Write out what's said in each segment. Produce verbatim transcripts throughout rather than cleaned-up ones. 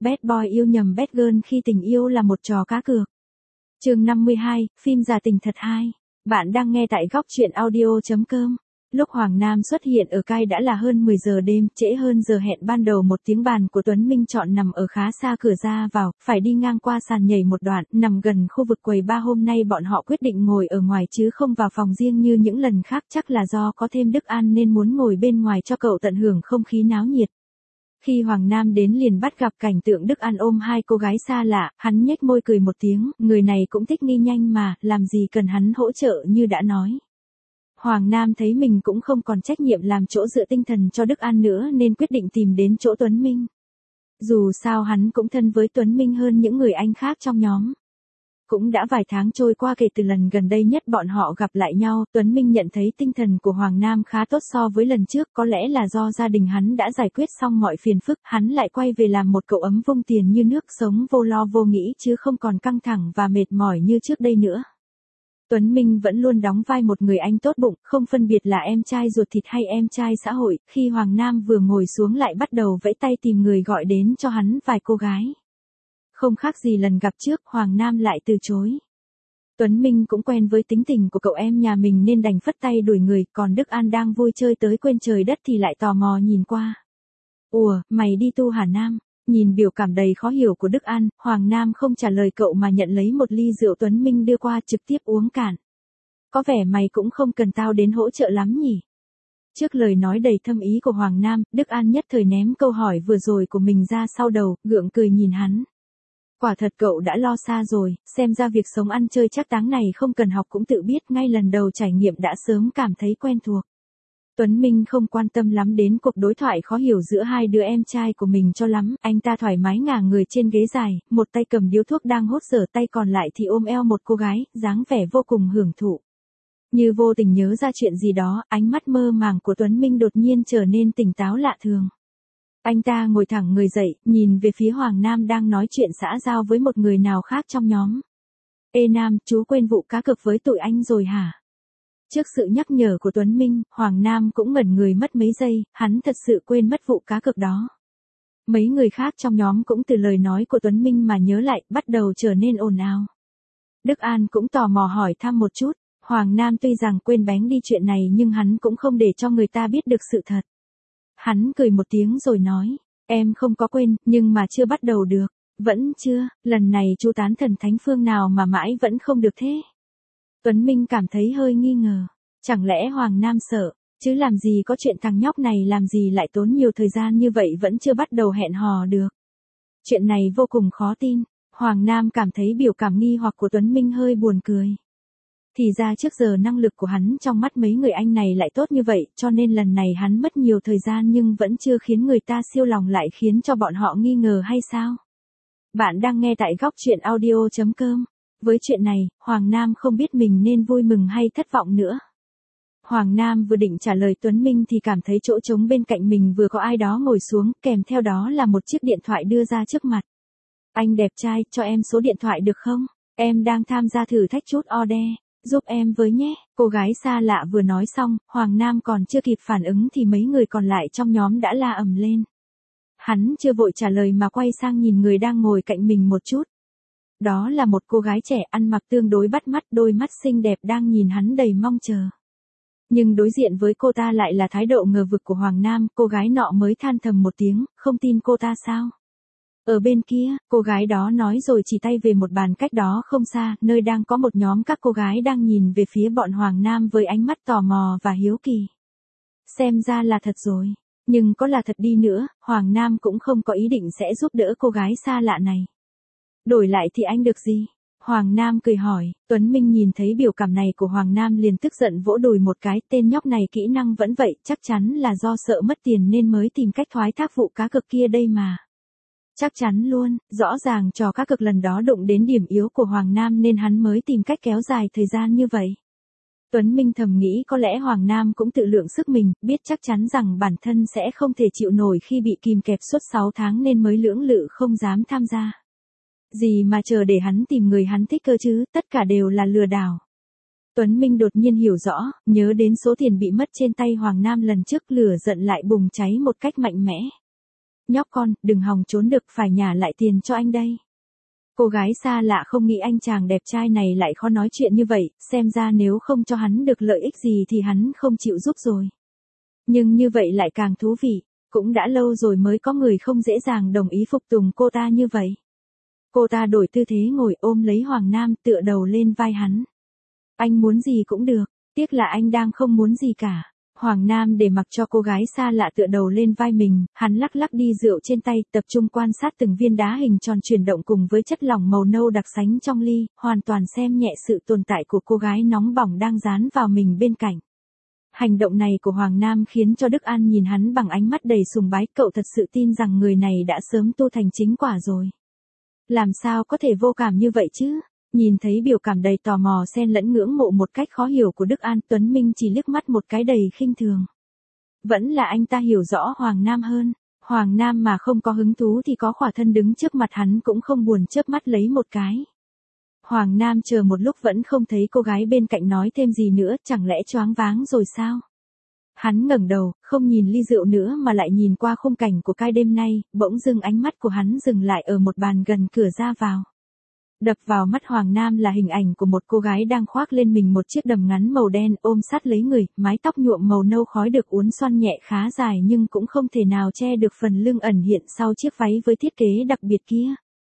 Bad boy yêu nhầm bad girl khi tình yêu là một trò cá cược. Chương năm mươi hai, phim giả tình thật hai. Bạn đang nghe tại góc truyện audio chấm com. Lúc Hoàng Nam xuất hiện ở cai đã là hơn mười giờ đêm, trễ hơn giờ hẹn ban đầu. Một tiếng bàn của Tuấn Minh chọn nằm ở khá xa cửa ra vào, phải đi ngang qua sàn nhảy một đoạn, nằm gần khu vực quầy bar. Hôm nay bọn họ quyết định ngồi ở ngoài chứ không vào phòng riêng như những lần khác, chắc là do có thêm Đức An nên muốn ngồi bên ngoài cho cậu tận hưởng không khí náo nhiệt. Khi Hoàng Nam đến liền bắt gặp cảnh tượng Đức An ôm hai cô gái xa lạ, hắn nhếch môi cười một tiếng, người này cũng thích nghi nhanh mà, làm gì cần hắn hỗ trợ như đã nói. Hoàng Nam thấy mình cũng không còn trách nhiệm làm chỗ dựa tinh thần cho Đức An nữa nên quyết định tìm đến chỗ Tuấn Minh. Dù sao hắn cũng thân với Tuấn Minh hơn những người anh khác trong nhóm. Cũng đã vài tháng trôi qua kể từ lần gần đây nhất bọn họ gặp lại nhau, Tuấn Minh nhận thấy tinh thần của Hoàng Nam khá tốt so với lần trước, có lẽ là do gia đình hắn đã giải quyết xong mọi phiền phức, hắn lại quay về làm một cậu ấm vung tiền như nước, sống vô lo vô nghĩ chứ không còn căng thẳng và mệt mỏi như trước đây nữa. Tuấn Minh vẫn luôn đóng vai một người anh tốt bụng, không phân biệt là em trai ruột thịt hay em trai xã hội, khi Hoàng Nam vừa ngồi xuống lại bắt đầu vẫy tay tìm người gọi đến cho hắn vài cô gái. Không khác gì lần gặp trước, Hoàng Nam lại từ chối. Tuấn Minh cũng quen với tính tình của cậu em nhà mình nên đành phất tay đuổi người, còn Đức An đang vui chơi tới quên trời đất thì lại tò mò nhìn qua. Ủa, mày đi tu hả Nam? Nhìn biểu cảm đầy khó hiểu của Đức An, Hoàng Nam không trả lời cậu mà nhận lấy một ly rượu Tuấn Minh đưa qua trực tiếp uống cạn. Có vẻ mày cũng không cần tao đến hỗ trợ lắm nhỉ? Trước lời nói đầy thâm ý của Hoàng Nam, Đức An nhất thời ném câu hỏi vừa rồi của mình ra sau đầu, gượng cười nhìn hắn. Quả thật cậu đã lo xa rồi, xem ra việc sống ăn chơi trác táng này không cần học cũng tự biết, ngay lần đầu trải nghiệm đã sớm cảm thấy quen thuộc. Tuấn Minh không quan tâm lắm đến cuộc đối thoại khó hiểu giữa hai đứa em trai của mình cho lắm, anh ta thoải mái ngả người trên ghế dài, một tay cầm điếu thuốc đang hốt dở, tay còn lại thì ôm eo một cô gái, dáng vẻ vô cùng hưởng thụ. Như vô tình nhớ ra chuyện gì đó, ánh mắt mơ màng của Tuấn Minh đột nhiên trở nên tỉnh táo lạ thường. Anh ta ngồi thẳng người dậy, nhìn về phía Hoàng Nam đang nói chuyện xã giao với một người nào khác trong nhóm. Ê Nam, chú quên vụ cá cược với tụi anh rồi hả? Trước sự nhắc nhở của Tuấn Minh, Hoàng Nam cũng ngẩn người mất mấy giây, hắn thật sự quên mất vụ cá cược đó. Mấy người khác trong nhóm cũng từ lời nói của Tuấn Minh mà nhớ lại, bắt đầu trở nên ồn ào. Đức An cũng tò mò hỏi thăm một chút, Hoàng Nam tuy rằng quên bén đi chuyện này nhưng hắn cũng không để cho người ta biết được sự thật. Hắn cười một tiếng rồi nói, em không có quên, nhưng mà chưa bắt đầu được. Vẫn chưa, lần này chú tán thần thánh phương nào mà mãi vẫn không được thế? Tuấn Minh cảm thấy hơi nghi ngờ, chẳng lẽ Hoàng Nam sợ, chứ làm gì có chuyện thằng nhóc này làm gì lại tốn nhiều thời gian như vậy vẫn chưa bắt đầu hẹn hò được. Chuyện này vô cùng khó tin, Hoàng Nam cảm thấy biểu cảm nghi hoặc của Tuấn Minh hơi buồn cười. Thì ra trước giờ năng lực của hắn trong mắt mấy người anh này lại tốt như vậy, cho nên lần này hắn mất nhiều thời gian nhưng vẫn chưa khiến người ta siêu lòng lại khiến cho bọn họ nghi ngờ hay sao? Bạn đang nghe tại góc truyện audio chấm com. Với chuyện này, Hoàng Nam không biết mình nên vui mừng hay thất vọng nữa. Hoàng Nam vừa định trả lời Tuấn Minh thì cảm thấy chỗ trống bên cạnh mình vừa có ai đó ngồi xuống, kèm theo đó là một chiếc điện thoại đưa ra trước mặt. Anh đẹp trai, cho em số điện thoại được không? Em đang tham gia thử thách chút order. Giúp em với nhé, cô gái xa lạ vừa nói xong, Hoàng Nam còn chưa kịp phản ứng thì mấy người còn lại trong nhóm đã la ầm lên. Hắn chưa vội trả lời mà quay sang nhìn người đang ngồi cạnh mình một chút. Đó là một cô gái trẻ ăn mặc tương đối bắt mắt, đôi mắt xinh đẹp đang nhìn hắn đầy mong chờ. Nhưng đối diện với cô ta lại là thái độ ngờ vực của Hoàng Nam, cô gái nọ mới than thầm một tiếng, không tin cô ta sao? Ở bên kia, cô gái đó nói rồi chỉ tay về một bàn cách đó không xa, nơi đang có một nhóm các cô gái đang nhìn về phía bọn Hoàng Nam với ánh mắt tò mò và hiếu kỳ. Xem ra là thật rồi, nhưng có là thật đi nữa, Hoàng Nam cũng không có ý định sẽ giúp đỡ cô gái xa lạ này. Đổi lại thì anh được gì? Hoàng Nam cười hỏi, Tuấn Minh nhìn thấy biểu cảm này của Hoàng Nam liền tức giận vỗ đùi một cái, tên nhóc này kỹ năng vẫn vậy, chắc chắn là do sợ mất tiền nên mới tìm cách thoái thác vụ cá cược kia đây mà. Chắc chắn luôn, rõ ràng trò cá cược lần đó đụng đến điểm yếu của Hoàng Nam nên hắn mới tìm cách kéo dài thời gian như vậy. Tuấn Minh thầm nghĩ có lẽ Hoàng Nam cũng tự lượng sức mình, biết chắc chắn rằng bản thân sẽ không thể chịu nổi khi bị kìm kẹp suốt sáu tháng nên mới lưỡng lự không dám tham gia. Gì mà chờ để hắn tìm người hắn thích cơ chứ, tất cả đều là lừa đảo. Tuấn Minh đột nhiên hiểu rõ, nhớ đến số tiền bị mất trên tay Hoàng Nam lần trước, lửa giận lại bùng cháy một cách mạnh mẽ. nhóc con, đừng hòng trốn được, phải nhả lại tiền cho anh đây. Cô gái xa lạ không nghĩ anh chàng đẹp trai này lại khó nói chuyện như vậy, xem ra nếu không cho hắn được lợi ích gì thì hắn không chịu giúp rồi. Nhưng như vậy lại càng thú vị, cũng đã lâu rồi mới có người không dễ dàng đồng ý phục tùng cô ta như vậy. Cô ta đổi tư thế ngồi ôm lấy Hoàng Nam tựa đầu lên vai hắn. Anh muốn gì cũng được, tiếc là anh đang không muốn gì cả. Hoàng Nam để mặc cho cô gái xa lạ tựa đầu lên vai mình, hắn lắc lắc đi rượu trên tay, tập trung quan sát từng viên đá hình tròn chuyển động cùng với chất lỏng màu nâu đặc sánh trong ly, hoàn toàn xem nhẹ sự tồn tại của cô gái nóng bỏng đang dán vào mình bên cạnh. Hành động này của Hoàng Nam khiến cho Đức An nhìn hắn bằng ánh mắt đầy sùng bái, cậu thật sự tin rằng người này đã sớm tu thành chính quả rồi. Làm sao có thể vô cảm như vậy chứ? Nhìn thấy biểu cảm đầy tò mò xen lẫn ngưỡng mộ một cách khó hiểu của Đức An, Tuấn Minh chỉ liếc mắt một cái đầy khinh thường. Vẫn là anh ta hiểu rõ Hoàng Nam hơn. Hoàng Nam mà không có hứng thú thì có khỏa thân đứng trước mặt hắn cũng không buồn chớp mắt lấy một cái. Hoàng Nam chờ một lúc vẫn không thấy cô gái bên cạnh nói thêm gì nữa, chẳng lẽ choáng váng rồi sao? Hắn ngẩng đầu, không nhìn ly rượu nữa mà lại nhìn qua khung cảnh của cái đêm nay, bỗng dưng ánh mắt của hắn dừng lại ở một bàn gần cửa ra vào. Đập vào mắt Hoàng Nam là hình ảnh của một cô gái đang khoác lên mình một chiếc đầm ngắn màu đen ôm sát lấy người, mái tóc nhuộm màu nâu khói được uốn xoăn nhẹ khá dài nhưng cũng không thể nào che được phần lưng ẩn hiện sau chiếc váy với thiết kế đặc biệt kia.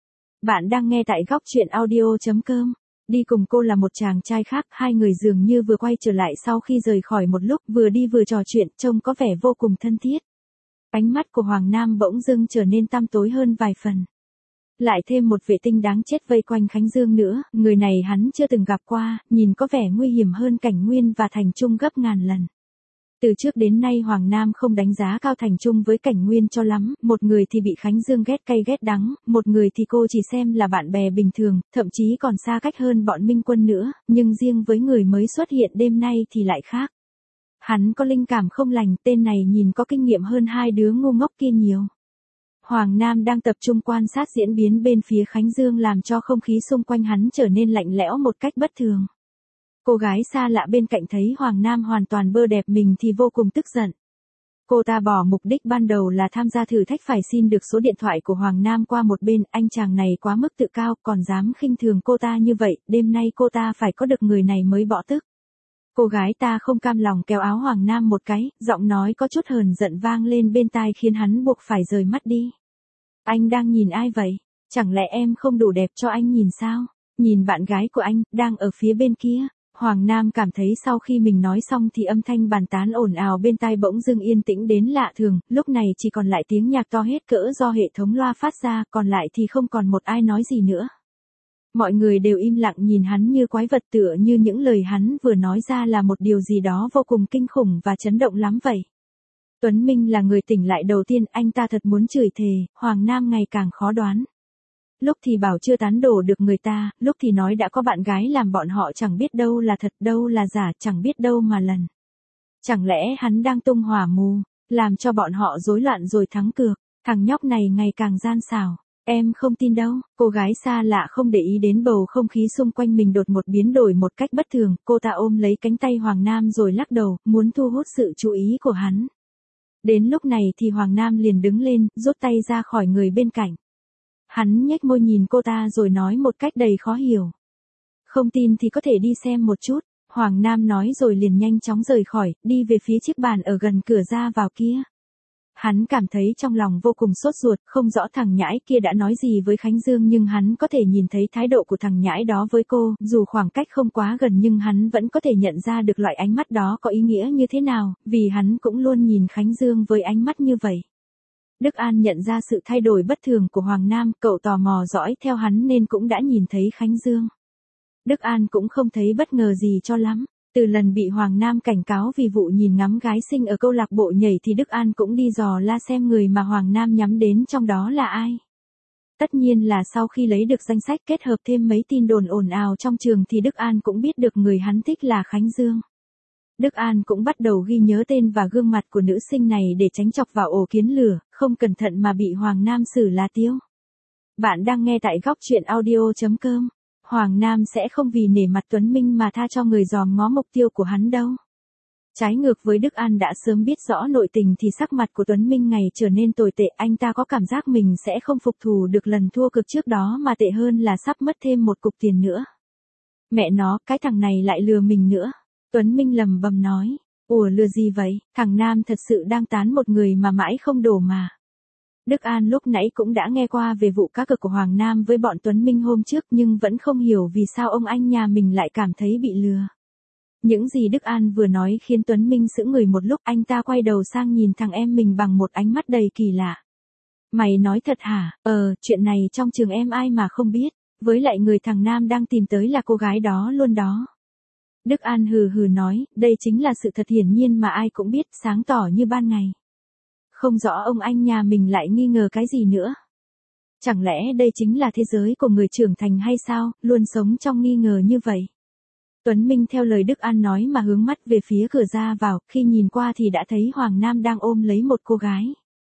Bạn đang nghe tại góc truyện audio chấm com. Đi cùng cô là một chàng trai khác, hai người dường như vừa quay trở lại sau khi rời khỏi một lúc, vừa đi vừa trò chuyện, trông có vẻ vô cùng thân thiết. Ánh mắt của Hoàng Nam bỗng dưng trở nên tăm tối hơn vài phần. Lại thêm một vệ tinh đáng chết vây quanh Khánh Dương nữa, người này hắn chưa từng gặp qua, nhìn có vẻ nguy hiểm hơn Cảnh Nguyên và Thành Trung gấp ngàn lần. Từ trước đến nay Hoàng Nam không đánh giá cao Thành Trung với Cảnh Nguyên cho lắm, một người thì bị Khánh Dương ghét cay ghét đắng, một người thì cô chỉ xem là bạn bè bình thường, thậm chí còn xa cách hơn bọn Minh Quân nữa, nhưng riêng với người mới xuất hiện đêm nay thì lại khác. Hắn có linh cảm không lành, tên này nhìn có kinh nghiệm hơn hai đứa ngu ngốc kia nhiều. Hoàng Nam đang tập trung quan sát diễn biến bên phía Khánh Dương làm cho không khí xung quanh hắn trở nên lạnh lẽo một cách bất thường. Cô gái xa lạ bên cạnh thấy Hoàng Nam hoàn toàn bơ đẹp mình thì vô cùng tức giận. Cô ta bỏ mục đích ban đầu là tham gia thử thách phải xin được số điện thoại của Hoàng Nam qua một bên, anh chàng này quá mức tự cao, còn dám khinh thường cô ta như vậy, đêm nay cô ta phải có được người này mới bỏ tức. Cô gái ta không cam lòng kéo áo Hoàng Nam một cái, giọng nói có chút hờn giận vang lên bên tai khiến hắn buộc phải rời mắt đi. Anh đang nhìn ai vậy? Chẳng lẽ em không đủ đẹp cho anh nhìn sao? Nhìn bạn gái của anh, đang ở phía bên kia. Hoàng Nam cảm thấy sau khi mình nói xong thì âm thanh bàn tán ồn ào bên tai bỗng dưng yên tĩnh đến lạ thường, lúc này chỉ còn lại tiếng nhạc to hết cỡ do hệ thống loa phát ra, còn lại thì không còn một ai nói gì nữa. Mọi người đều im lặng nhìn hắn như quái vật, tựa như những lời hắn vừa nói ra là một điều gì đó vô cùng kinh khủng và chấn động lắm vậy. Tuấn Minh là người tỉnh lại đầu tiên, anh ta thật muốn chửi thề, Hoàng Nam ngày càng khó đoán. Lúc thì bảo chưa tán đổ được người ta, lúc thì nói đã có bạn gái làm bọn họ chẳng biết đâu là thật đâu là giả, chẳng biết đâu mà lần. Chẳng lẽ hắn đang tung hỏa mù, làm cho bọn họ rối loạn rồi thắng cược, thằng nhóc này ngày càng gian xảo. Em không tin đâu, cô gái xa lạ không để ý đến bầu không khí xung quanh mình đột một biến đổi một cách bất thường, cô ta ôm lấy cánh tay Hoàng Nam rồi lắc đầu, muốn thu hút sự chú ý của hắn. Đến lúc này thì Hoàng Nam liền đứng lên, rút tay ra khỏi người bên cạnh. Hắn nhếch môi nhìn cô ta rồi nói một cách đầy khó hiểu. Không tin thì có thể đi xem một chút, Hoàng Nam nói rồi liền nhanh chóng rời khỏi, đi về phía chiếc bàn ở gần cửa ra vào kia. Hắn cảm thấy trong lòng vô cùng sốt ruột, không rõ thằng nhãi kia đã nói gì với Khánh Dương nhưng hắn có thể nhìn thấy thái độ của thằng nhãi đó với cô, dù khoảng cách không quá gần nhưng hắn vẫn có thể nhận ra được loại ánh mắt đó có ý nghĩa như thế nào, vì hắn cũng luôn nhìn Khánh Dương với ánh mắt như vậy. Đức An nhận ra sự thay đổi bất thường của Hoàng Nam, cậu tò mò dõi theo hắn nên cũng đã nhìn thấy Khánh Dương. Đức An cũng không thấy bất ngờ gì cho lắm. Từ lần bị Hoàng Nam cảnh cáo vì vụ nhìn ngắm gái xinh ở câu lạc bộ nhảy thì Đức An cũng đi dò la xem người mà Hoàng Nam nhắm đến trong đó là ai. Tất nhiên là sau khi lấy được danh sách kết hợp thêm mấy tin đồn ồn ào trong trường thì Đức An cũng biết được người hắn thích là Khánh Dương. Đức An cũng bắt đầu ghi nhớ tên và gương mặt của nữ sinh này để tránh chọc vào ổ kiến lửa, không cẩn thận mà bị Hoàng Nam xử là tiêu. Bạn đang nghe tại góc truyện audio chấm com. Hoàng Nam sẽ không vì nể mặt Tuấn Minh mà tha cho người dòm ngó mục tiêu của hắn đâu. Trái ngược với Đức An đã sớm biết rõ nội tình thì sắc mặt của Tuấn Minh ngày trở nên tồi tệ, anh ta có cảm giác mình sẽ không phục thù được lần thua cực trước đó mà tệ hơn là sắp mất thêm một cục tiền nữa. Mẹ nó, cái thằng này lại lừa mình nữa. Tuấn Minh lầm bầm nói, ủa lừa gì vậy, thằng Nam thật sự đang tán một người mà mãi không đổ mà. Đức An lúc nãy cũng đã nghe qua về vụ cá cược của Hoàng Nam với bọn Tuấn Minh hôm trước nhưng vẫn không hiểu vì sao ông anh nhà mình lại cảm thấy bị lừa. Những gì Đức An vừa nói khiến Tuấn Minh sững người một lúc, anh ta quay đầu sang nhìn thằng em mình bằng một ánh mắt đầy kỳ lạ. Mày nói thật hả? Ờ, chuyện này trong trường em ai mà không biết, với lại người thằng Nam đang tìm tới là cô gái đó luôn đó. Đức An hừ hừ nói, đây chính là sự thật hiển nhiên mà ai cũng biết, sáng tỏ như ban ngày. Không rõ ông anh nhà mình lại nghi ngờ cái gì nữa. Chẳng lẽ đây chính là thế giới của người trưởng thành hay sao, luôn sống trong nghi ngờ như vậy. Tuấn Minh theo lời Đức An nói mà hướng mắt về phía cửa ra vào, khi nhìn qua thì đã thấy Hoàng Nam đang ôm lấy một cô gái.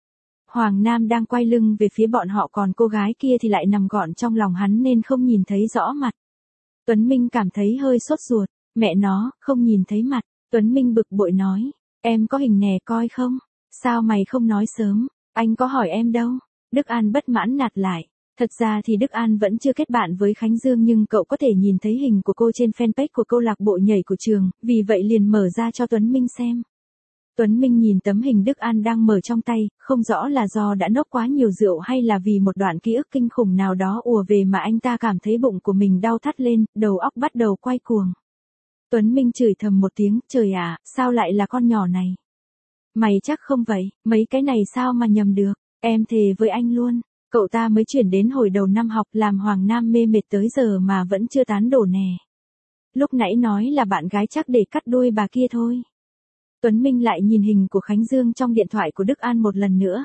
Hoàng Nam đang quay lưng về phía bọn họ còn cô gái kia thì lại nằm gọn trong lòng hắn nên không nhìn thấy rõ mặt. Tuấn Minh cảm thấy hơi sốt ruột, mẹ nó, không nhìn thấy mặt. Tuấn Minh bực bội nói, em có hình nè coi không? Sao mày không nói sớm, anh có hỏi em đâu. Đức An bất mãn nạt lại. Thật ra thì Đức An vẫn chưa kết bạn với Khánh Dương nhưng cậu có thể nhìn thấy hình của cô trên fanpage của câu lạc bộ nhảy của trường, vì vậy liền mở ra cho Tuấn Minh xem. Tuấn Minh nhìn tấm hình Đức An đang mở trong tay, không rõ là do đã nốc quá nhiều rượu hay là vì một đoạn ký ức kinh khủng nào đó ùa về mà anh ta cảm thấy bụng của mình đau thắt lên, đầu óc bắt đầu quay cuồng. Tuấn Minh chửi thầm một tiếng, trời ạ, sao lại là con nhỏ này? Mày chắc không vậy, mấy cái này sao mà nhầm được, em thề với anh luôn. Cậu ta mới chuyển đến hồi đầu năm học làm Hoàng Nam mê mệt tới giờ mà vẫn chưa tán đổ nè. Lúc nãy nói là bạn gái chắc để cắt đuôi bà kia thôi. Tuấn Minh lại nhìn hình của Khánh Dương trong điện thoại của Đức An một lần nữa.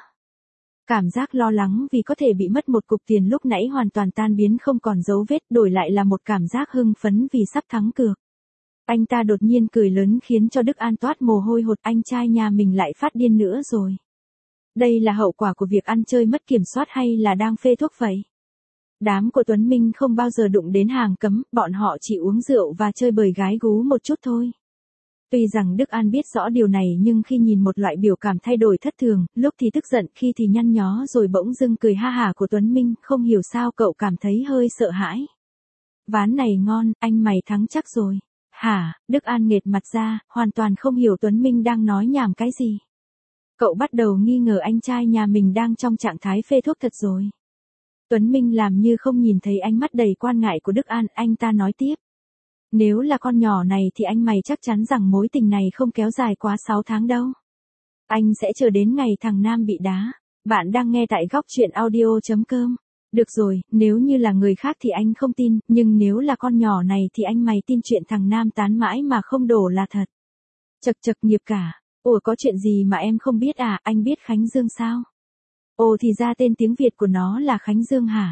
Cảm giác lo lắng vì có thể bị mất một cục tiền lúc nãy hoàn toàn tan biến không còn dấu vết, đổi lại là một cảm giác hưng phấn vì sắp thắng cược. Anh ta đột nhiên cười lớn khiến cho Đức An toát mồ hôi hột, anh trai nhà mình lại phát điên nữa rồi. Đây là hậu quả của việc ăn chơi mất kiểm soát hay là đang phê thuốc vậy? Đám của Tuấn Minh không bao giờ đụng đến hàng cấm, bọn họ chỉ uống rượu và chơi bời gái gú một chút thôi. Tuy rằng Đức An biết rõ điều này nhưng khi nhìn một loại biểu cảm thay đổi thất thường, lúc thì tức giận, khi thì nhăn nhó rồi bỗng dưng cười ha hả của Tuấn Minh, không hiểu sao cậu cảm thấy hơi sợ hãi. Ván này ngon, anh mày thắng chắc rồi. Hả? Đức An nghệt mặt ra, hoàn toàn không hiểu Tuấn Minh đang nói nhảm cái gì. Cậu bắt đầu nghi ngờ anh trai nhà mình đang trong trạng thái phê thuốc thật rồi. Tuấn Minh làm như không nhìn thấy ánh mắt đầy quan ngại của Đức An, anh ta nói tiếp. Nếu là con nhỏ này thì anh mày chắc chắn rằng mối tình này không kéo dài quá sáu tháng đâu. Anh sẽ chờ đến ngày thằng Nam bị đá. Bạn đang nghe tại góc truyện audio chấm com. Được rồi, nếu như là người khác thì anh không tin, nhưng nếu là con nhỏ này thì anh mày tin chuyện thằng Nam tán mãi mà không đổ là thật. Chật chật nghiệp cả. Ủa có chuyện gì mà em không biết à, anh biết Khánh Dương sao? Ồ thì ra tên tiếng Việt của nó là Khánh Dương hả?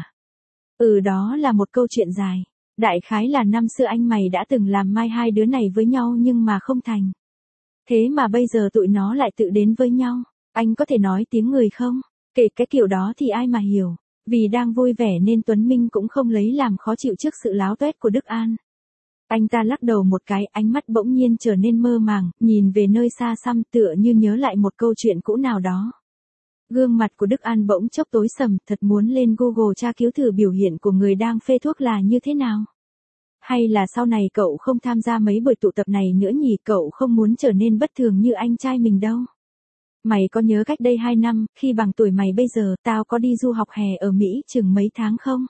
Ừ đó là một câu chuyện dài. Đại khái là năm xưa anh mày đã từng làm mai hai đứa này với nhau nhưng mà không thành. Thế mà bây giờ tụi nó lại tự đến với nhau. Anh có thể nói tiếng người không? Kể cái kiểu đó thì ai mà hiểu. Vì đang vui vẻ nên Tuấn Minh cũng không lấy làm khó chịu trước sự láo tuét của Đức An. Anh ta lắc đầu một cái, ánh mắt bỗng nhiên trở nên mơ màng, nhìn về nơi xa xăm tựa như nhớ lại một câu chuyện cũ nào đó. Gương mặt của Đức An bỗng chốc tối sầm, thật muốn lên Google tra cứu thử biểu hiện của người đang phê thuốc là như thế nào. Hay là sau này cậu không tham gia mấy buổi tụ tập này nữa nhỉ, cậu không muốn trở nên bất thường như anh trai mình đâu. Mày có nhớ cách đây hai năm, khi bằng tuổi mày bây giờ, tao có đi du học hè ở Mỹ chừng mấy tháng không?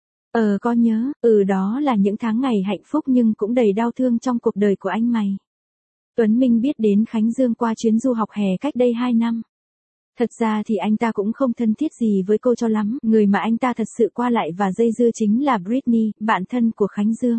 Ờ có nhớ, ừ đó là những tháng ngày hạnh phúc nhưng cũng đầy đau thương trong cuộc đời của anh mày. Tuấn Minh biết đến Khánh Dương qua chuyến du học hè cách đây hai năm. Thật ra thì anh ta cũng không thân thiết gì với cô cho lắm, người mà anh ta thật sự qua lại và dây dưa chính là Britney, bạn thân của Khánh Dương.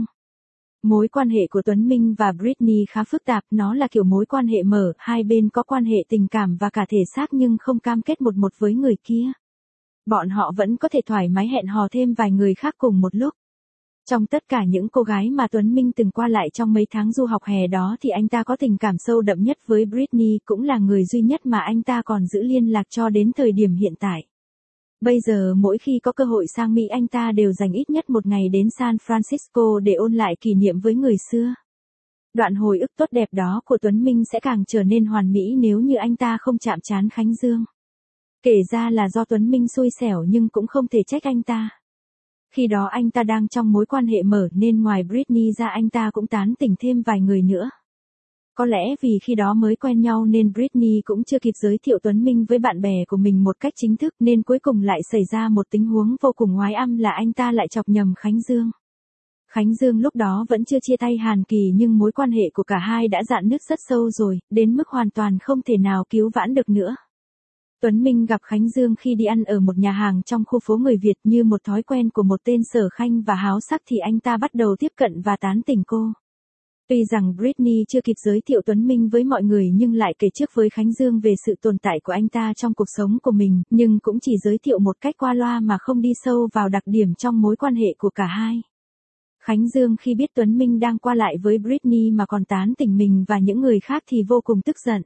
Mối quan hệ của Tuấn Minh và Britney khá phức tạp, nó là kiểu mối quan hệ mở, hai bên có quan hệ tình cảm và cả thể xác nhưng không cam kết một một với người kia. Bọn họ vẫn có thể thoải mái hẹn hò thêm vài người khác cùng một lúc. Trong tất cả những cô gái mà Tuấn Minh từng qua lại trong mấy tháng du học hè đó thì anh ta có tình cảm sâu đậm nhất với Britney, cũng là người duy nhất mà anh ta còn giữ liên lạc cho đến thời điểm hiện tại. Bây giờ mỗi khi có cơ hội sang Mỹ anh ta đều dành ít nhất một ngày đến San Francisco để ôn lại kỷ niệm với người xưa. Đoạn hồi ức tốt đẹp đó của Tuấn Minh sẽ càng trở nên hoàn mỹ nếu như anh ta không chạm trán Khánh Dương. Kể ra là do Tuấn Minh xui xẻo nhưng cũng không thể trách anh ta. Khi đó anh ta đang trong mối quan hệ mở nên ngoài Britney ra anh ta cũng tán tỉnh thêm vài người nữa. Có lẽ vì khi đó mới quen nhau nên Britney cũng chưa kịp giới thiệu Tuấn Minh với bạn bè của mình một cách chính thức nên cuối cùng lại xảy ra một tình huống vô cùng oái âm là anh ta lại chọc nhầm Khánh Dương. Khánh Dương lúc đó vẫn chưa chia tay Hàn Kỳ nhưng mối quan hệ của cả hai đã rạn nứt rất sâu rồi, đến mức hoàn toàn không thể nào cứu vãn được nữa. Tuấn Minh gặp Khánh Dương khi đi ăn ở một nhà hàng trong khu phố người Việt, như một thói quen của một tên sở khanh và háo sắc thì anh ta bắt đầu tiếp cận và tán tỉnh cô. Tuy rằng Britney chưa kịp giới thiệu Tuấn Minh với mọi người nhưng lại kể trước với Khánh Dương về sự tồn tại của anh ta trong cuộc sống của mình, nhưng cũng chỉ giới thiệu một cách qua loa mà không đi sâu vào đặc điểm trong mối quan hệ của cả hai. Khánh Dương khi biết Tuấn Minh đang qua lại với Britney mà còn tán tỉnh mình và những người khác thì vô cùng tức giận.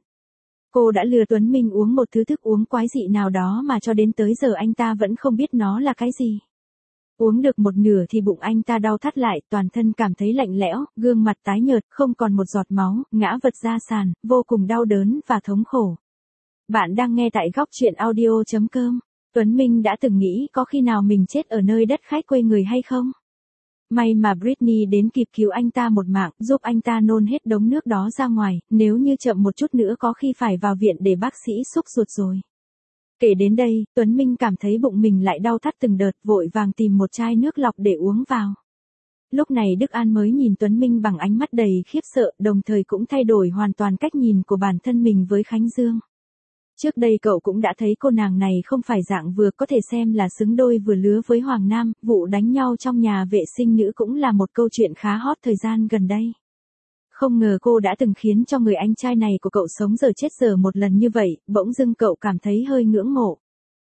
Cô đã lừa Tuấn Minh uống một thứ thức uống quái dị nào đó mà cho đến tới giờ anh ta vẫn không biết nó là cái gì. Uống được một nửa thì bụng anh ta đau thắt lại, toàn thân cảm thấy lạnh lẽo, gương mặt tái nhợt, không còn một giọt máu, ngã vật ra sàn, vô cùng đau đớn và thống khổ. Bạn đang nghe tại góc truyện audio chấm com. Tuấn Minh đã từng nghĩ có khi nào mình chết ở nơi đất khách quê người hay không? May mà Britney đến kịp cứu anh ta một mạng, giúp anh ta nôn hết đống nước đó ra ngoài, nếu như chậm một chút nữa có khi phải vào viện để bác sĩ xúc ruột rồi. Kể đến đây, Tuấn Minh cảm thấy bụng mình lại đau thắt từng đợt, vội vàng tìm một chai nước lọc để uống vào. Lúc này Đức An mới nhìn Tuấn Minh bằng ánh mắt đầy khiếp sợ, đồng thời cũng thay đổi hoàn toàn cách nhìn của bản thân mình với Khánh Dương. Trước đây cậu cũng đã thấy cô nàng này không phải dạng vừa có thể xem là xứng đôi vừa lứa với Hoàng Nam, vụ đánh nhau trong nhà vệ sinh nữ cũng là một câu chuyện khá hot thời gian gần đây. Không ngờ cô đã từng khiến cho người anh trai này của cậu sống giờ chết giờ một lần như vậy, bỗng dưng cậu cảm thấy hơi ngưỡng mộ.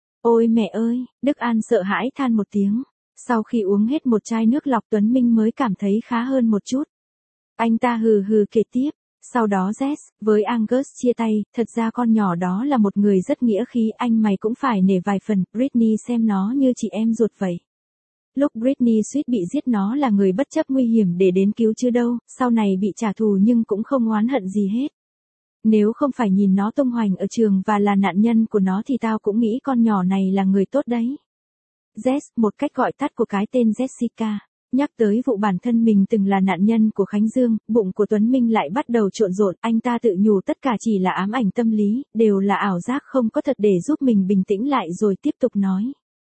Ôi mẹ ơi, Đức An sợ hãi than một tiếng. Sau khi uống hết một chai nước lọc Tuấn Minh mới cảm thấy khá hơn một chút. Anh ta hừ hừ kể tiếp. Sau đó Jess, với Angus chia tay, thật ra con nhỏ đó là một người rất nghĩa khí, anh mày cũng phải nể vài phần, Britney xem nó như chị em ruột vậy. Lúc Britney suýt bị giết nó là người bất chấp nguy hiểm để đến cứu chứ đâu, sau này bị trả thù nhưng cũng không oán hận gì hết. Nếu không phải nhìn nó tung hoành ở trường và là nạn nhân của nó thì tao cũng nghĩ con nhỏ này là người tốt đấy. Jess, một cách gọi tắt của cái tên Jessica. Nhắc tới vụ bản thân mình từng là nạn nhân của Khánh Dương, bụng của Tuấn Minh lại bắt đầu trộn rộn, anh ta tự nhủ tất cả chỉ là ám ảnh tâm lý, đều là ảo giác không có thật để giúp mình bình tĩnh lại rồi tiếp tục nói.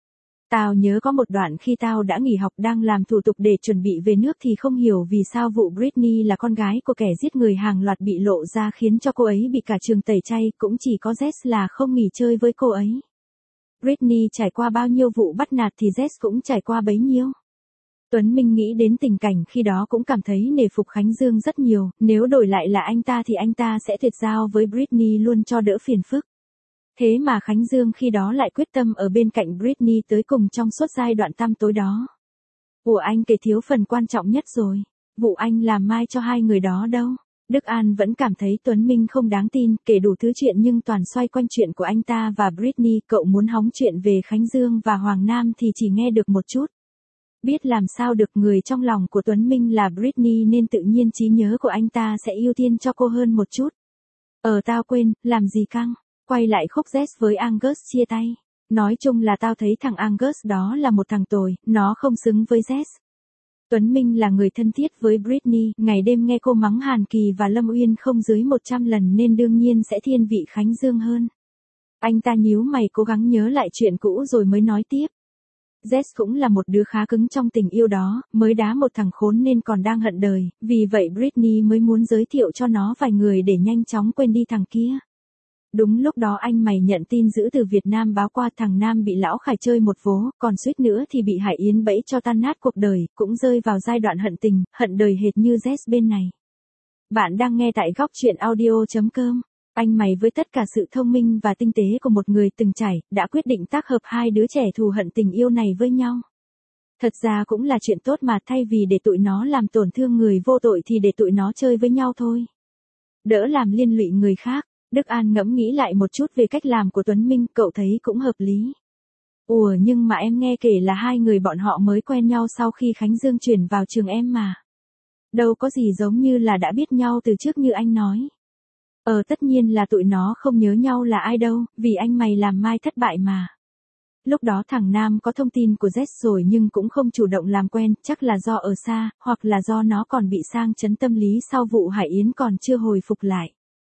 Tao nhớ có một đoạn khi tao đã nghỉ học đang làm thủ tục để chuẩn bị về nước thì không hiểu vì sao vụ Britney là con gái của kẻ giết người hàng loạt bị lộ ra khiến cho cô ấy bị cả trường tẩy chay, cũng chỉ có Jess là không nghỉ chơi với cô ấy. Britney trải qua bao nhiêu vụ bắt nạt thì Jess cũng trải qua bấy nhiêu. Tuấn Minh nghĩ đến tình cảnh khi đó cũng cảm thấy nể phục Khánh Dương rất nhiều, nếu đổi lại là anh ta thì anh ta sẽ tuyệt giao với Britney luôn cho đỡ phiền phức. Thế mà Khánh Dương khi đó lại quyết tâm ở bên cạnh Britney tới cùng trong suốt giai đoạn tăm tối đó. Ủa anh kể thiếu phần quan trọng nhất rồi, vụ anh làm mai cho hai người đó đâu? Đức An vẫn cảm thấy Tuấn Minh không đáng tin, kể đủ thứ chuyện nhưng toàn xoay quanh chuyện của anh ta và Britney, cậu muốn hóng chuyện về Khánh Dương và Hoàng Nam thì chỉ nghe được một chút. Biết làm sao được, người trong lòng của Tuấn Minh là Britney nên tự nhiên trí nhớ của anh ta sẽ ưu tiên cho cô hơn một chút. Ờ tao quên, làm gì căng, quay lại khúc Jess với Angus chia tay. Nói chung là tao thấy thằng Angus đó là một thằng tồi, nó không xứng với Jess. Tuấn Minh là người thân thiết với Britney, ngày đêm nghe cô mắng Hàn Kỳ và Lâm Uyên không dưới một trăm lần nên đương nhiên sẽ thiên vị Khánh Dương hơn. Anh ta nhíu mày cố gắng nhớ lại chuyện cũ rồi mới nói tiếp. Jess cũng là một đứa khá cứng trong tình yêu đó, mới đá một thằng khốn nên còn đang hận đời, vì vậy Britney mới muốn giới thiệu cho nó vài người để nhanh chóng quên đi thằng kia. Đúng lúc đó anh mày nhận tin dữ từ Việt Nam báo qua thằng Nam bị lão Khải chơi một vố, còn suýt nữa thì bị Hải Yến bẫy cho tan nát cuộc đời, cũng rơi vào giai đoạn hận tình, hận đời hệt như Jess bên này. Bạn đang nghe tại góc truyện audio chấm com. Anh mày với tất cả sự thông minh và tinh tế của một người từng trải, đã quyết định tác hợp hai đứa trẻ thù hận tình yêu này với nhau. Thật ra cũng là chuyện tốt mà, thay vì để tụi nó làm tổn thương người vô tội thì để tụi nó chơi với nhau thôi. Đỡ làm liên lụy người khác. Đức An ngẫm nghĩ lại một chút về cách làm của Tuấn Minh, cậu thấy cũng hợp lý. Ủa nhưng mà em nghe kể là hai người bọn họ mới quen nhau sau khi Khánh Dương chuyển vào trường em mà. Đâu có gì giống như là đã biết nhau từ trước như anh nói. Ờ tất nhiên là tụi nó không nhớ nhau là ai đâu, vì anh mày làm Mai thất bại mà. Lúc đó thằng Nam có thông tin của Z rồi nhưng cũng không chủ động làm quen, chắc là do ở xa, hoặc là do nó còn bị sang chấn tâm lý sau vụ Hải Yến còn chưa hồi phục lại.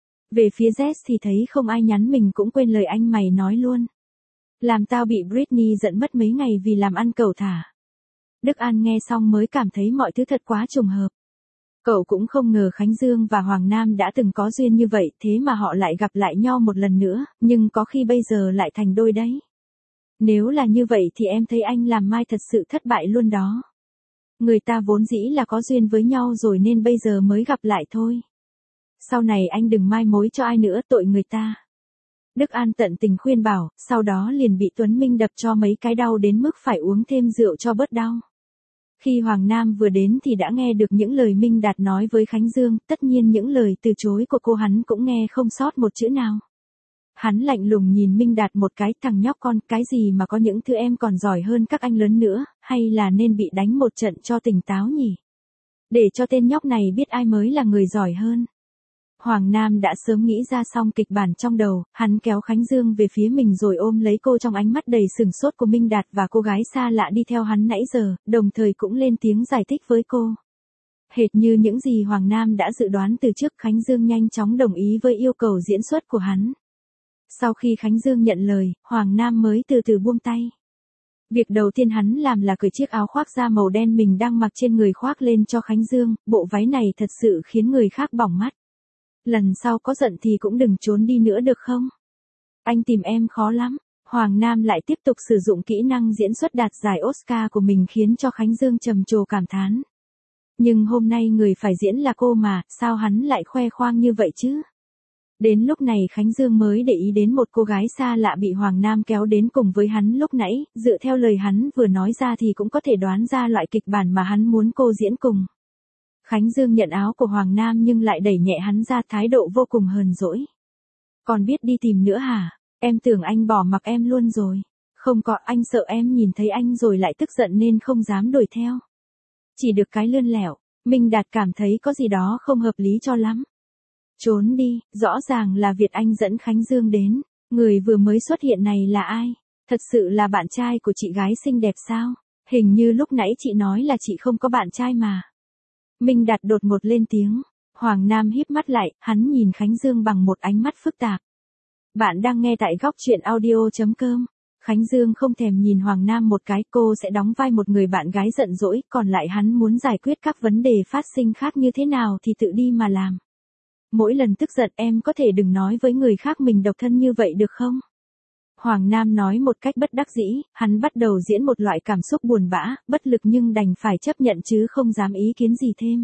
Về phía Z thì thấy không ai nhắn mình cũng quên lời anh mày nói luôn. Làm tao bị Britney giận mất mấy ngày vì làm ăn cẩu thả. Đức An nghe xong mới cảm thấy mọi thứ thật quá trùng hợp. Cậu cũng không ngờ Khánh Dương và Hoàng Nam đã từng có duyên như vậy, thế mà họ lại gặp lại nhau một lần nữa, nhưng có khi bây giờ lại thành đôi đấy. Nếu là như vậy thì em thấy anh làm Mai thật sự thất bại luôn đó. Người ta vốn dĩ là có duyên với nhau rồi nên bây giờ mới gặp lại thôi. Sau này anh đừng mai mối cho ai nữa, tội người ta. Đức An tận tình khuyên bảo, sau đó liền bị Tuấn Minh đập cho mấy cái đau đến mức phải uống thêm rượu cho bớt đau. Khi Hoàng Nam vừa đến thì đã nghe được những lời Minh Đạt nói với Khánh Dương, tất nhiên những lời từ chối của cô hắn cũng nghe không sót một chữ nào. Hắn lạnh lùng nhìn Minh Đạt một cái, thằng nhóc con, cái gì mà có những thứ em còn giỏi hơn các anh lớn nữa, hay là nên bị đánh một trận cho tỉnh táo nhỉ? Để cho tên nhóc này biết ai mới là người giỏi hơn. Hoàng Nam đã sớm nghĩ ra xong kịch bản trong đầu, hắn kéo Khánh Dương về phía mình rồi ôm lấy cô trong ánh mắt đầy sửng sốt của Minh Đạt và cô gái xa lạ đi theo hắn nãy giờ, đồng thời cũng lên tiếng giải thích với cô. Hệt như những gì Hoàng Nam đã dự đoán từ trước, Khánh Dương nhanh chóng đồng ý với yêu cầu diễn xuất của hắn. Sau khi Khánh Dương nhận lời, Hoàng Nam mới từ từ buông tay. Việc đầu tiên hắn làm là cởi chiếc áo khoác da màu đen mình đang mặc trên người khoác lên cho Khánh Dương, bộ váy này thật sự khiến người khác bỏng mắt. Lần sau có giận thì cũng đừng trốn đi nữa được không? Anh tìm em khó lắm. Hoàng Nam lại tiếp tục sử dụng kỹ năng diễn xuất đạt giải Oscar của mình khiến cho Khánh Dương trầm trồ cảm thán. Nhưng hôm nay người phải diễn là cô mà, sao hắn lại khoe khoang như vậy chứ? Đến lúc này Khánh Dương mới để ý đến một cô gái xa lạ bị Hoàng Nam kéo đến cùng với hắn lúc nãy, dựa theo lời hắn vừa nói ra thì cũng có thể đoán ra loại kịch bản mà hắn muốn cô diễn cùng. Khánh Dương nhận áo của Hoàng Nam nhưng lại đẩy nhẹ hắn ra, thái độ vô cùng hờn dỗi. Còn biết đi tìm nữa hả? Em tưởng anh bỏ mặc em luôn rồi. Không có, anh sợ em nhìn thấy anh rồi lại tức giận nên không dám đuổi theo. Chỉ được cái lươn lẹo, Minh Đạt cảm thấy có gì đó không hợp lý cho lắm. Trốn đi, rõ ràng là Việt Anh dẫn Khánh Dương đến. Người vừa mới xuất hiện này là ai? Thật sự là bạn trai của chị gái xinh đẹp sao? Hình như lúc nãy chị nói là chị không có bạn trai mà. Minh Đạt đột ngột lên tiếng. Hoàng Nam híp mắt lại, hắn nhìn Khánh Dương bằng một ánh mắt phức tạp. Bạn đang nghe tại góc truyện audio chấm com. Khánh Dương không thèm nhìn Hoàng Nam một cái, cô sẽ đóng vai một người bạn gái giận dỗi, còn lại hắn muốn giải quyết các vấn đề phát sinh khác như thế nào thì tự đi mà làm. Mỗi lần tức giận em có thể đừng nói với người khác mình độc thân như vậy được không? Hoàng Nam nói một cách bất đắc dĩ, hắn bắt đầu diễn một loại cảm xúc buồn bã, bất lực nhưng đành phải chấp nhận chứ không dám ý kiến gì thêm.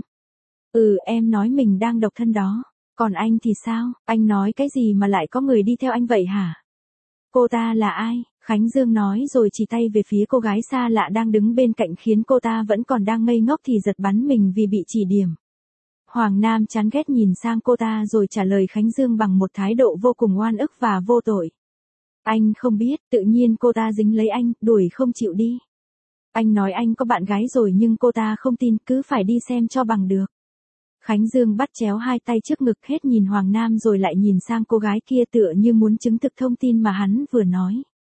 Ừ, em nói mình đang độc thân đó. Còn anh thì sao? Anh nói cái gì mà lại có người đi theo anh vậy hả? Cô ta là ai? Khánh Dương nói rồi chỉ tay về phía cô gái xa lạ đang đứng bên cạnh khiến cô ta vẫn còn đang ngây ngốc thì giật bắn mình vì bị chỉ điểm. Hoàng Nam chán ghét nhìn sang cô ta rồi trả lời Khánh Dương bằng một thái độ vô cùng oan ức và vô tội. Anh không biết, tự nhiên cô ta dính lấy anh, đuổi không chịu đi. Anh nói anh có bạn gái rồi nhưng cô ta không tin, cứ phải đi xem cho bằng được. Khánh Dương bắt chéo hai tay trước ngực hết nhìn Hoàng Nam rồi lại nhìn sang cô gái kia tựa như muốn chứng thực thông tin mà hắn vừa nói.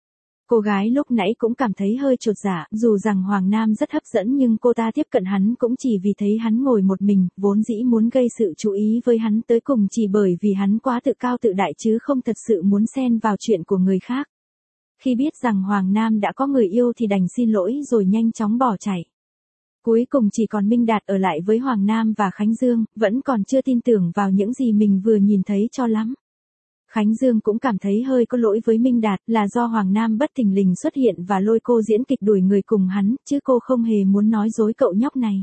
Cô gái lúc nãy cũng cảm thấy hơi chột dạ, dù rằng Hoàng Nam rất hấp dẫn nhưng cô ta tiếp cận hắn cũng chỉ vì thấy hắn ngồi một mình, vốn dĩ muốn gây sự chú ý với hắn tới cùng chỉ bởi vì hắn quá tự cao tự đại chứ không thật sự muốn xen vào chuyện của người khác. Khi biết rằng Hoàng Nam đã có người yêu thì đành xin lỗi rồi nhanh chóng bỏ chạy. Cuối cùng chỉ còn Minh Đạt ở lại với Hoàng Nam và Khánh Dương, vẫn còn chưa tin tưởng vào những gì mình vừa nhìn thấy cho lắm. Khánh Dương cũng cảm thấy hơi có lỗi với Minh Đạt, là do Hoàng Nam bất thình lình xuất hiện và lôi cô diễn kịch đuổi người cùng hắn, chứ cô không hề muốn nói dối cậu nhóc này.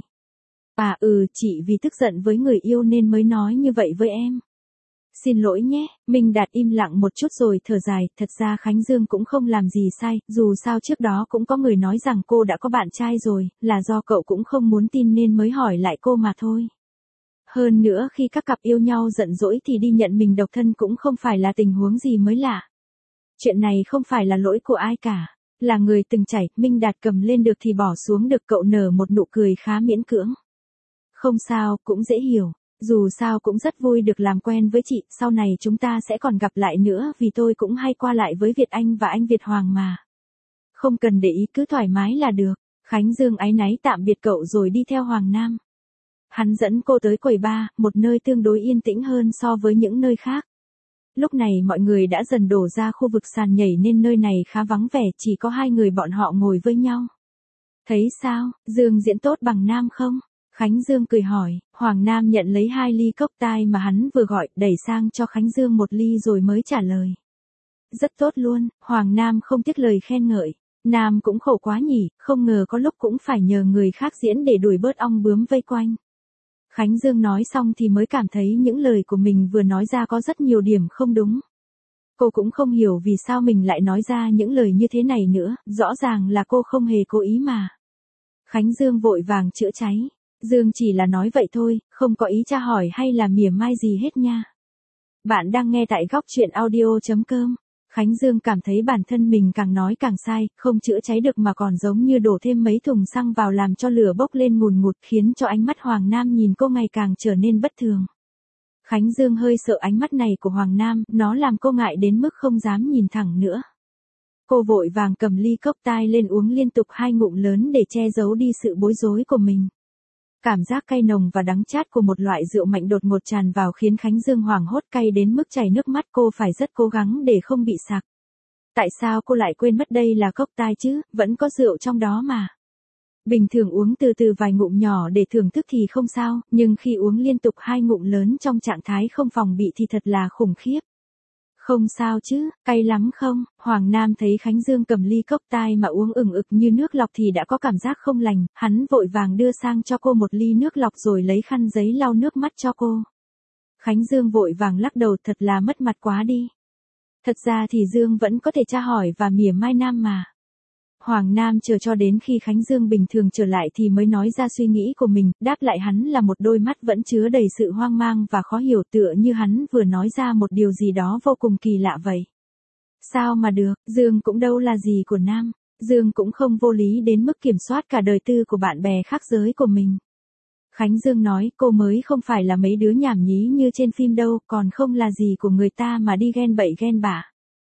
À ừ, chị vì tức giận với người yêu nên mới nói như vậy với em. Xin lỗi nhé, Minh Đạt im lặng một chút rồi thở dài, thật ra Khánh Dương cũng không làm gì sai, dù sao trước đó cũng có người nói rằng cô đã có bạn trai rồi, là do cậu cũng không muốn tin nên mới hỏi lại cô mà thôi. Hơn nữa khi các cặp yêu nhau giận dỗi thì đi nhận mình độc thân cũng không phải là tình huống gì mới lạ. Chuyện này không phải là lỗi của ai cả, là người từng chảy, Minh Đạt cầm lên được thì bỏ xuống được, cậu nở một nụ cười khá miễn cưỡng. Không sao, cũng dễ hiểu. Dù sao cũng rất vui được làm quen với chị, sau này chúng ta sẽ còn gặp lại nữa vì tôi cũng hay qua lại với Việt Anh và anh Việt Hoàng mà. Không cần để ý, cứ thoải mái là được. Khánh Dương áy náy tạm biệt cậu rồi đi theo Hoàng Nam. Hắn dẫn cô tới quầy bar, một nơi tương đối yên tĩnh hơn so với những nơi khác. Lúc này mọi người đã dần đổ ra khu vực sàn nhảy nên nơi này khá vắng vẻ, chỉ có hai người bọn họ ngồi với nhau. Thấy sao, Dương diễn tốt bằng Nam không? Khánh Dương cười hỏi. Hoàng Nam nhận lấy hai ly cocktail mà hắn vừa gọi, đẩy sang cho Khánh Dương một ly rồi mới trả lời. Rất tốt luôn, Hoàng Nam không tiếc lời khen ngợi. Nam cũng khổ quá nhỉ, không ngờ có lúc cũng phải nhờ người khác diễn để đuổi bớt ong bướm vây quanh. Khánh Dương nói xong thì mới cảm thấy những lời của mình vừa nói ra có rất nhiều điểm không đúng. Cô cũng không hiểu vì sao mình lại nói ra những lời như thế này nữa, rõ ràng là cô không hề cố ý mà. Khánh Dương vội vàng chữa cháy. Dương chỉ là nói vậy thôi, không có ý tra hỏi hay là mỉa mai gì hết nha. Bạn đang nghe tại góc truyện audio chấm com. Khánh Dương cảm thấy bản thân mình càng nói càng sai, không chữa cháy được mà còn giống như đổ thêm mấy thùng xăng vào làm cho lửa bốc lên ngùn ngụt, khiến cho ánh mắt Hoàng Nam nhìn cô ngày càng trở nên bất thường. Khánh Dương hơi sợ ánh mắt này của Hoàng Nam, nó làm cô ngại đến mức không dám nhìn thẳng nữa. Cô vội vàng cầm ly cocktail lên uống liên tục hai ngụm lớn để che giấu đi sự bối rối của mình. Cảm giác cay nồng và đắng chát của một loại rượu mạnh đột ngột tràn vào khiến Khánh Dương hoảng hốt, cay đến mức chảy nước mắt, cô phải rất cố gắng để không bị sặc. Tại sao cô lại quên mất đây là cocktail chứ, vẫn có rượu trong đó mà. Bình thường uống từ từ vài ngụm nhỏ để thưởng thức thì không sao, nhưng khi uống liên tục hai ngụm lớn trong trạng thái không phòng bị thì thật là khủng khiếp. Không sao chứ, cay lắm không? Hoàng Nam thấy Khánh Dương cầm ly cocktail mà uống ừng ực như nước lọc thì đã có cảm giác không lành, hắn vội vàng đưa sang cho cô một ly nước lọc rồi lấy khăn giấy lau nước mắt cho cô. Khánh Dương vội vàng lắc đầu, thật là mất mặt quá đi. Thật ra thì Dương vẫn có thể tra hỏi và mỉa mai Nam mà. Hoàng Nam chờ cho đến khi Khánh Dương bình thường trở lại thì mới nói ra suy nghĩ của mình, đáp lại hắn là một đôi mắt vẫn chứa đầy sự hoang mang và khó hiểu, tựa như hắn vừa nói ra một điều gì đó vô cùng kỳ lạ vậy. Sao mà được, Dương cũng đâu là gì của Nam, Dương cũng không vô lý đến mức kiểm soát cả đời tư của bạn bè khác giới của mình. Khánh Dương nói, cô mới không phải là mấy đứa nhảm nhí như trên phim đâu, còn không là gì của người ta mà đi ghen bậy ghen bạ.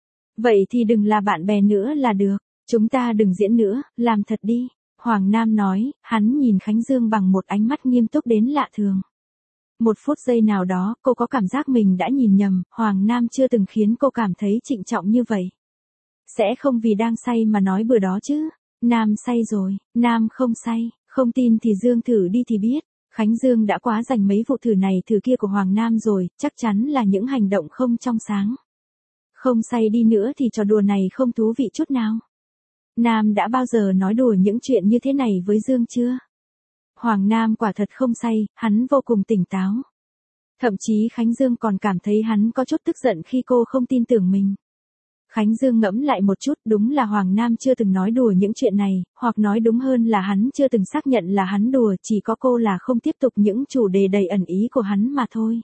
Vậy thì đừng là bạn bè nữa là được. Chúng ta đừng diễn nữa, làm thật đi. Hoàng Nam nói, hắn nhìn Khánh Dương bằng một ánh mắt nghiêm túc đến lạ thường. Một phút giây nào đó, cô có cảm giác mình đã nhìn nhầm, Hoàng Nam chưa từng khiến cô cảm thấy trịnh trọng như vậy. Sẽ không vì đang say mà nói bừa đó chứ. Nam say rồi, Nam không say, không tin thì Dương thử đi thì biết. Khánh Dương đã quá dành mấy vụ thử này thử kia của Hoàng Nam rồi, chắc chắn là những hành động không trong sáng. Không say đi nữa thì trò đùa này không thú vị chút nào. Nam đã bao giờ nói đùa những chuyện như thế này với Dương chưa? Hoàng Nam quả thật không say, hắn vô cùng tỉnh táo. Thậm chí Khánh Dương còn cảm thấy hắn có chút tức giận khi cô không tin tưởng mình. Khánh Dương ngẫm lại một chút, đúng là Hoàng Nam chưa từng nói đùa những chuyện này, hoặc nói đúng hơn là hắn chưa từng xác nhận là hắn đùa, chỉ có cô là không tiếp tục những chủ đề đầy ẩn ý của hắn mà thôi.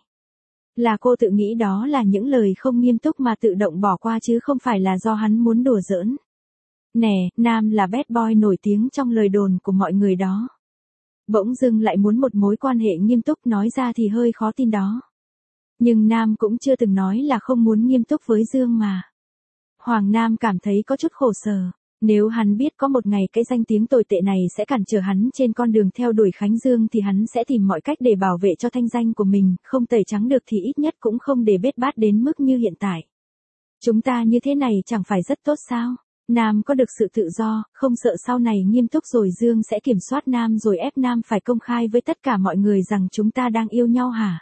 Là cô tự nghĩ đó là những lời không nghiêm túc mà tự động bỏ qua chứ không phải là do hắn muốn đùa giỡn. Nè, Nam là bad boy nổi tiếng trong lời đồn của mọi người đó. Bỗng dưng lại muốn một mối quan hệ nghiêm túc, nói ra thì hơi khó tin đó. Nhưng Nam cũng chưa từng nói là không muốn nghiêm túc với Dương mà. Hoàng Nam cảm thấy có chút khổ sở. Nếu hắn biết có một ngày cái danh tiếng tồi tệ này sẽ cản trở hắn trên con đường theo đuổi Khánh Dương thì hắn sẽ tìm mọi cách để bảo vệ cho thanh danh của mình, không tẩy trắng được thì ít nhất cũng không để bết bát đến mức như hiện tại. Chúng ta như thế này chẳng phải rất tốt sao? Nam có được sự tự do, không sợ sau này nghiêm túc rồi Dương sẽ kiểm soát Nam rồi ép Nam phải công khai với tất cả mọi người rằng chúng ta đang yêu nhau hả?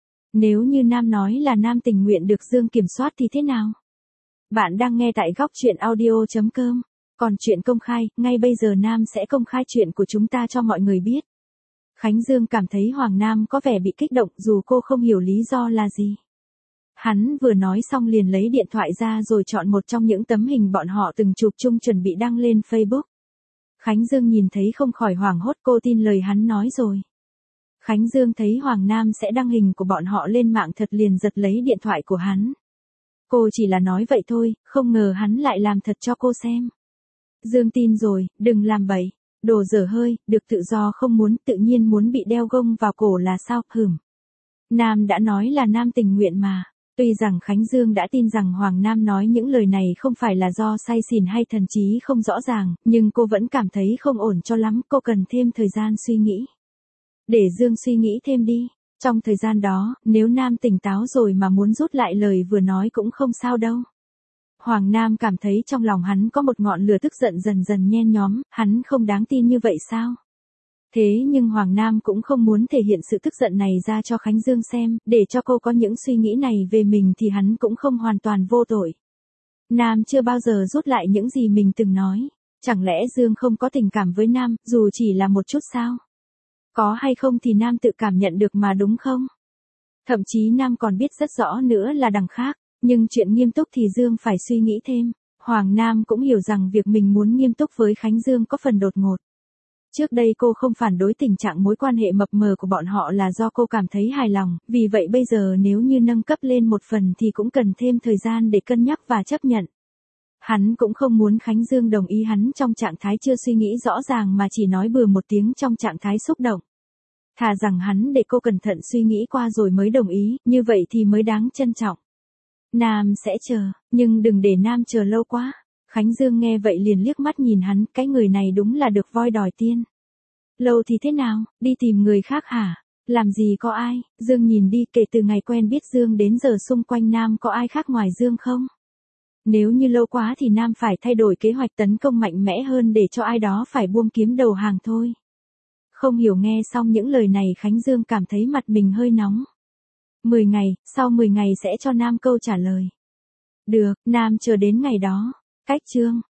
Nếu như Nam nói là Nam tình nguyện được Dương kiểm soát thì thế nào? Bạn đang nghe tại góc truyện audio chấm com. Còn chuyện công khai, ngay bây giờ Nam sẽ công khai chuyện của chúng ta cho mọi người biết. Khánh Dương cảm thấy Hoàng Nam có vẻ bị kích động dù cô không hiểu lý do là gì. Hắn vừa nói xong liền lấy điện thoại ra rồi chọn một trong những tấm hình bọn họ từng chụp chung chuẩn bị đăng lên Facebook. Khánh Dương nhìn thấy không khỏi hoảng hốt, cô tin lời hắn nói rồi. Khánh Dương thấy Hoàng Nam sẽ đăng hình của bọn họ lên mạng thật liền giật lấy điện thoại của hắn. Cô chỉ là nói vậy thôi, không ngờ hắn lại làm thật cho cô xem. Dương tin rồi, đừng làm bậy. Đồ dở hơi, được tự do không muốn, tự nhiên muốn bị đeo gông vào cổ là sao, hửm. Nam đã nói là Nam tình nguyện mà. Tuy rằng Khánh Dương đã tin rằng Hoàng Nam nói những lời này không phải là do say xỉn hay thần trí không rõ ràng, nhưng cô vẫn cảm thấy không ổn cho lắm, cô cần thêm thời gian suy nghĩ. Để Dương suy nghĩ thêm đi. Trong thời gian đó, nếu Nam tỉnh táo rồi mà muốn rút lại lời vừa nói cũng không sao đâu. Hoàng Nam cảm thấy trong lòng hắn có một ngọn lửa tức giận dần dần nhen nhóm, hắn không đáng tin như vậy sao? Thế nhưng Hoàng Nam cũng không muốn thể hiện sự tức giận này ra cho Khánh Dương xem, để cho cô có những suy nghĩ này về mình thì hắn cũng không hoàn toàn vô tội. Nam chưa bao giờ rút lại những gì mình từng nói. Chẳng lẽ Dương không có tình cảm với Nam, dù chỉ là một chút sao? Có hay không thì Nam tự cảm nhận được mà đúng không? Thậm chí Nam còn biết rất rõ nữa là đằng khác, nhưng chuyện nghiêm túc thì Dương phải suy nghĩ thêm. Hoàng Nam cũng hiểu rằng việc mình muốn nghiêm túc với Khánh Dương có phần đột ngột. Trước đây cô không phản đối tình trạng mối quan hệ mập mờ của bọn họ là do cô cảm thấy hài lòng, vì vậy bây giờ nếu như nâng cấp lên một phần thì cũng cần thêm thời gian để cân nhắc và chấp nhận. Hắn cũng không muốn Khánh Dương đồng ý hắn trong trạng thái chưa suy nghĩ rõ ràng mà chỉ nói bừa một tiếng trong trạng thái xúc động. Thà rằng hắn để cô cẩn thận suy nghĩ qua rồi mới đồng ý, như vậy thì mới đáng trân trọng. Nam sẽ chờ, nhưng đừng để Nam chờ lâu quá. Khánh Dương nghe vậy liền liếc mắt nhìn hắn, cái người này đúng là được voi đòi tiên. Lâu thì thế nào, đi tìm người khác hả? Làm gì có ai? Dương nhìn đi, kể từ ngày quen biết Dương đến giờ xung quanh Nam có ai khác ngoài Dương không? Nếu như lâu quá thì Nam phải thay đổi kế hoạch tấn công mạnh mẽ hơn để cho ai đó phải buông kiếm đầu hàng thôi. Không hiểu nghe xong những lời này Khánh Dương cảm thấy mặt mình hơi nóng. mười ngày, sau mười ngày sẽ cho Nam câu trả lời. Được, Nam chờ đến ngày đó. Cách chương